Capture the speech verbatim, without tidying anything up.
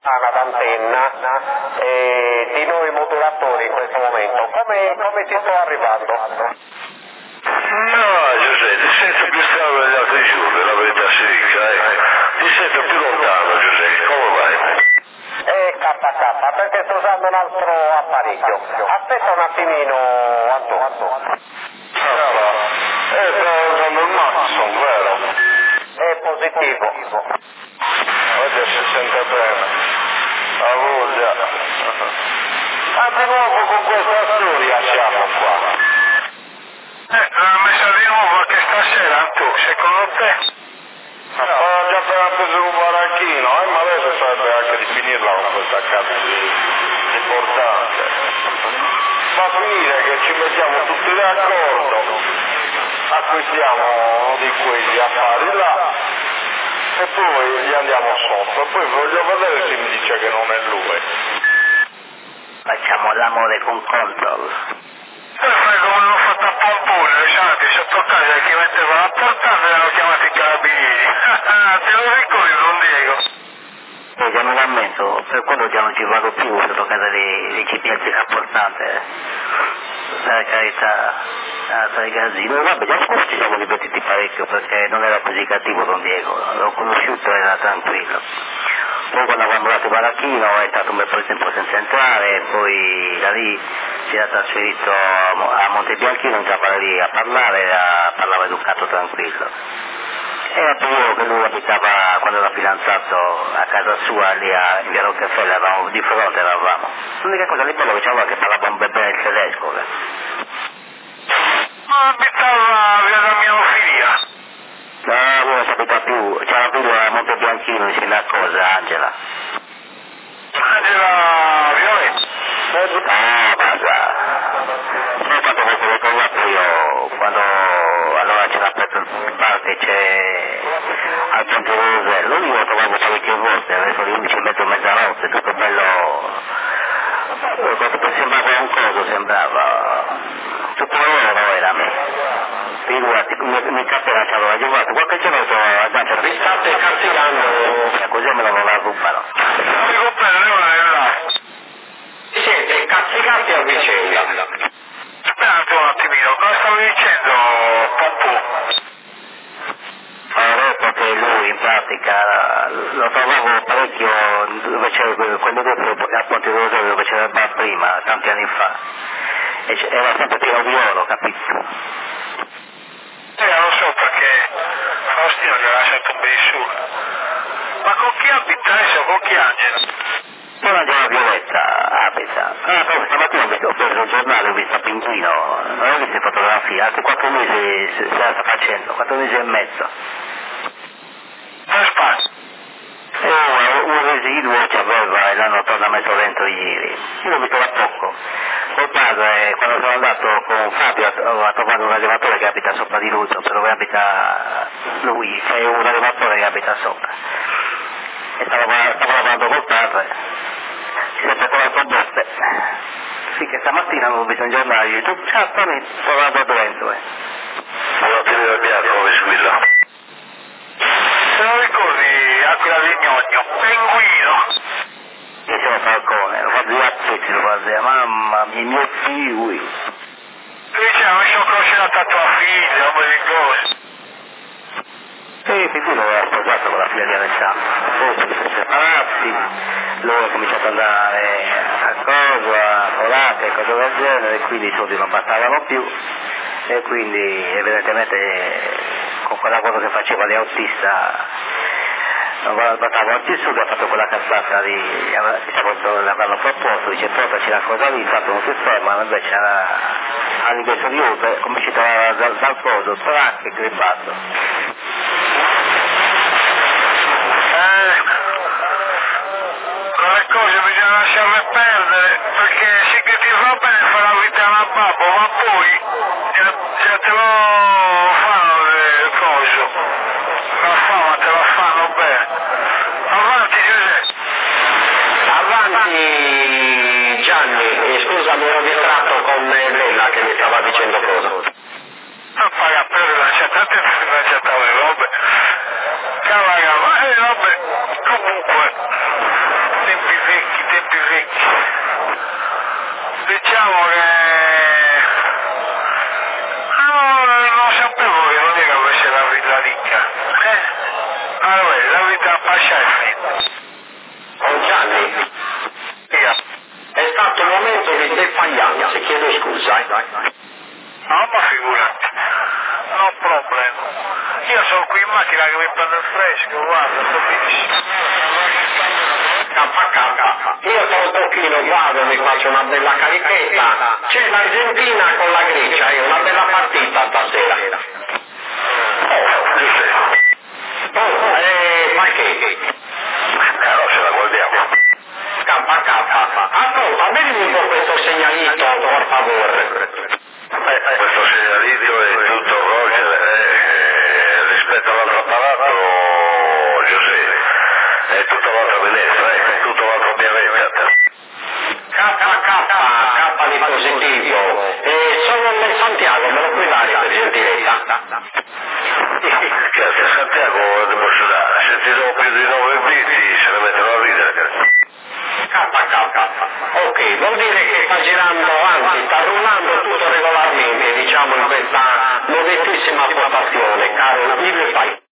d'antenna e di noi modulatori in questo momento. Come, come ti sto arrivando? No, Giuseppe, ti sento più strano degli altri giorni, la verità si dica, eh. Ti sento più lontano, Giuseppe, come vai? Eh, K K, perché sto usando un altro apparecchio. Aspetta un attimino, Antonio. Ah, va. Eh, sto usando il Maxon, vero? È positivo. Oggi si sente bene. La voglia. Ma di nuovo con questa storia siamo qua. Eh, l'ha messa di nuovo anche stasera, tu, secondo te? Ma ho già appena preso un baracchino, eh, ma adesso sarebbe anche di finirla con questa cazzo di importante. Fa finire che ci mettiamo tutti d'accordo, acquistiamo uno di quegli affari là e poi gli andiamo sotto. E poi voglio vedere se mi dice che non è lui. Facciamo l'amore con Control. E fai come l'ho fatto a Pompone, sai, sotto casa che metteva la portata e l'hanno chiamato i carabinieri. Te lo ricordi, Don Diego? E già non ammento, per quello già non ci vado più sotto casa dei, dei C P S rapportante. Per carità, a fare casino. Vabbè, già scorso ci siamo divertiti parecchio perché non era così cattivo Don Diego, l'ho conosciuto, era tranquillo. Poi quando avevamo dato il baracchino è stato un bel po' di tempo senza entrare, poi da lì si era trasferito a Montebianchino, entrava lì a parlare, a, parlava educato, tranquillo. Era pure che lui abitava, quando era fidanzato, a casa sua lì a in via Rockefeller, eravamo di fronte, eravamo. L'unica cosa lì però diceva che parlava un bebè il tedesco. Ma abitava via da mia figlio. No, lui non si abita più, c'era più a Montebianchino insieme a cosa, Angela. Angela Violetta. Ah, guarda. Ho fatto questo ricordato io, quando allora c'era aperto il bar che c'è al Ponte Rosello, io lo trovavo parecchie volte, adesso le undici e mezzo, mezzanotte, tutto bello, sembrava un coso, sembrava, tutto loro era a me. Figurati, mi, mi capirà che avevo giocato qualche giorno a Gancia. Vi state castigando. Così me lo rubano. Non mi comprendo, non è là. Siete cazzicati a vicenda. Aspetta un attimino, cosa stavi dicendo, Pompù? Ho detto che lui in pratica lo trovavo parecchio dove c'era quelle due a Ponte Rosello dove c'era il bar prima, tanti anni fa. E era sempre pieno di oro, capito? Eh, lo so perché Faustino gli aveva sempre un bel su. Ma con chi abita adesso? Con chi Angela? Non Angela Violetta abita. Ah, poi stamattina ho preso il giornale, ho visto Pinguino, non ho visto le fotografie, altri quattro mesi se la sta facendo, quattro mesi e mezzo. Non spazio. E un, un residuo ci aveva e l'hanno tornato messo dentro ieri. Io l'ho visto da poco. Col padre, quando sono andato con Fabio, ho trovato un allevatore che abita sopra di lui, proprio dove abita lui, c'è un allevatore che abita sopra. E stavo, stavo lavorando col padre, si è trovato a botte. Sì, che stamattina non ho visto un giornale, io ho detto, ciao Tony, sto lavorando dentro. Eh. Allora ti devo dire come squilla. Se lo ricordi, Aquila di Gnogno, Pinguino. Io sono Falcone, lo faccio a tutti, lo faccio, mamma mia, mio figlio. Dice, mi sono considerato a tua figlia, come di cose. Sì, Pipino aveva sposato con la figlia di Alessandro, poi si sono separati, loro hanno cominciato ad andare a cosa, a volate e cose del genere, e quindi i soldi non passavano più, e quindi evidentemente con quella cosa che faceva di autista non passava oggi su, ha fatto quella cazzata di, diciamo, l'avranno proposto, dice portaci la cosa lì, fatto un sistema, invece era all'ingresso di Uber, come ci trovava dal, dal coso, track e grippato. Eh, quelle cose bisogna lasciarle perdere, perché sì che ti va bene fare la vita alla babbo, ma poi se, se te lo fanno le cose, la fama te la fanno bene. Avanti Giuseppe. Avanti Gianni, e scusa, mi ero distratto con Lella che mi stava dicendo cosa. Non paga per lasciate lasciate le robe. Cavaga, ma eh, vabbè, comunque, là che mi prende il fresco, guarda, capisci? K K, io tra un pochino vado, mi faccio una bella carichetta, c'è l'Argentina con la Grecia, è una bella partita stasera. Oh, che sei? Oh, eh, ma che? Eh, no, ce la guardiamo. K K, ascolta, vedi un po' questo segnalito, per favore. Eh, questo segnalito è tutto Roger, eh, rispetto all'altro apparato, Giuseppe, è tutta l'altra finestra, eh, tutto l'altro pianeta. K K, K di positivo, e sono nel Santiago, me lo puoi dare per gentilezza? Cazzo, a Santiago ti posso dare, se ti do più di nove bit se ne mettono a ridere. K K, ok, vuol dire che sta girando, anzi sta rullando tutto regolarmente, diciamo in questa nuovissima postazione, caro, il fai